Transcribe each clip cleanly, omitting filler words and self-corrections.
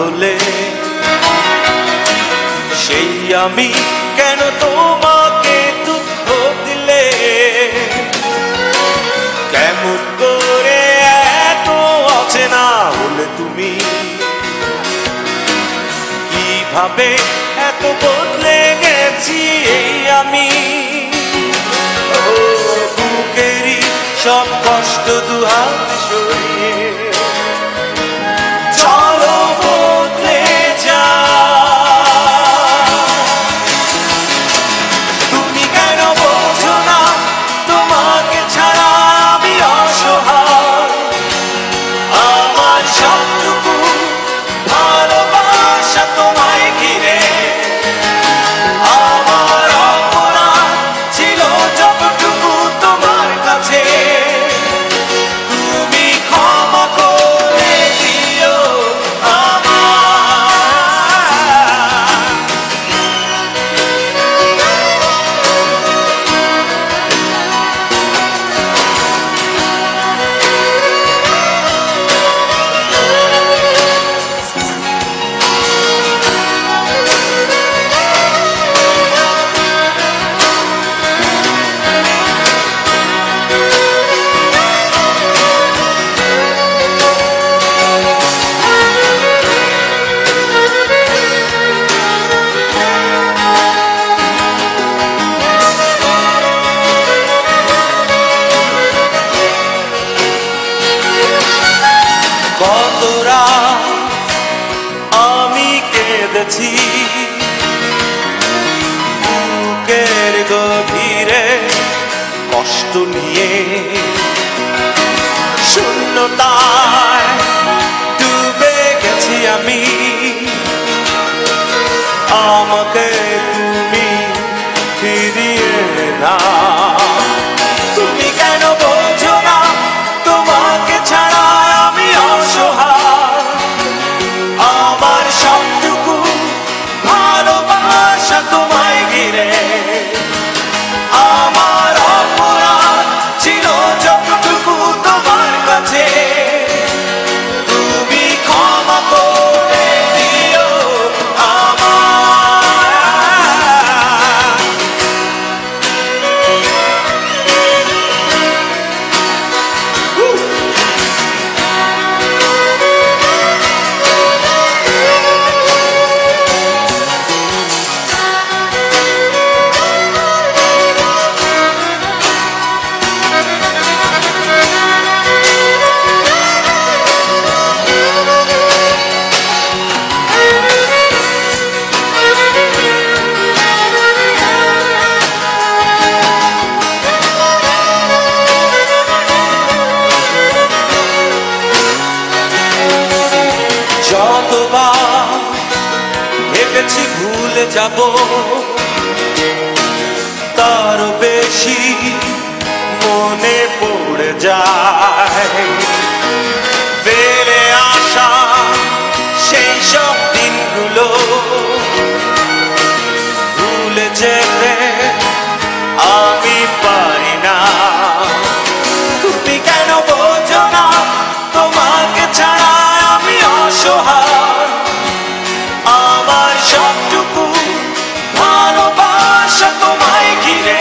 হলে সেই আমি কেন তোমাকে দুঃখ দিলে কেমন করে এত অচেনা হলে তুমি কিভাবে এত বদলে গেছি এই আমি বুকেরই সব কষ্ট দুহাত সরিয়ে চলো বদলে যা তুমি কেন বোঝো না তোমাকে ছাড়া আমি অসহায় আমার সবটুকু ভালোবাসা তোমায় ঘিরে আমার অপরাধ ছিল যতটুকু তোমার কাছে তুমি ক্ষমা করে দিও কতরা আমি কেঁদেছি বুকের গভীরে কষ্ট নিয়ে শূন্যতায় ডুবে গেছি আমি আমাকে তুমি ফিরিয়ে না তুমি কেন বোঝো না তোমাকে ছাড়া আমি অসহায় আমার সবটুকু ভালোবাসা তোমায় ঘিরে আমার অপরাধ ছিল যতটুকু তোমার কাছে তুমি ক্ষমা করে দিও যতবার ভেবেছি ভুলে যাব তারও বেশি মনে পড়ে যায় ফেলে আসা সেই সব দিনগুলো ভুলে যেতে আমি পারি না তুমি কেন বোঝো না তোমাকে ছাড়া আমি অসহায় আমার সবটুকু ভালোবাসা তোমায় ঘিরে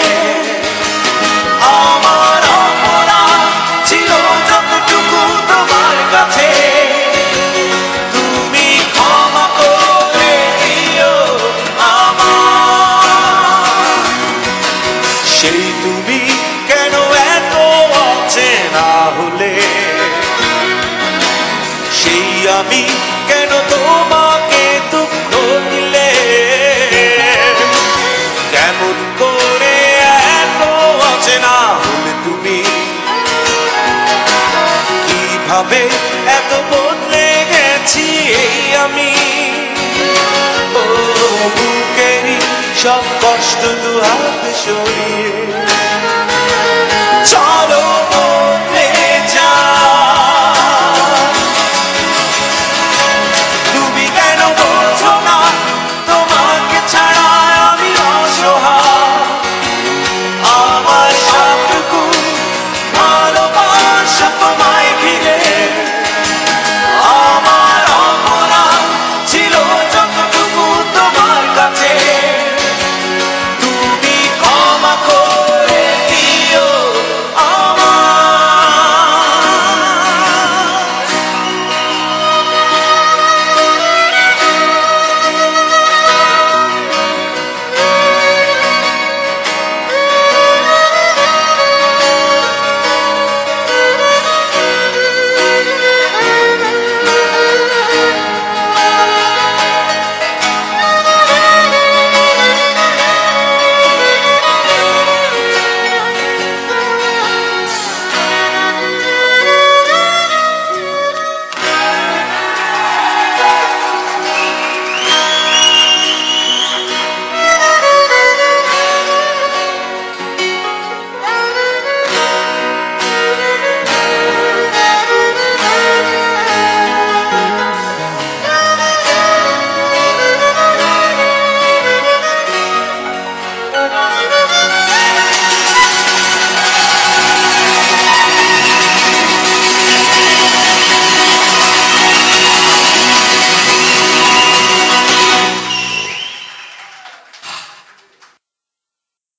আমার অপরাধ ছিল যতটুকু তোমার কাছে তুমি ক্ষমা করে দিও আমার সেই তুমি কেন এত অচেনা হলে সেই আমি কেন তোমাকে দুঃখ দিলে কেমন করে এত অচেনা হলে তুমি কিভাবে এত বদলে গেছি এই আমি বুকেরই সব কষ্ট দুহাত সরিয়ে চলো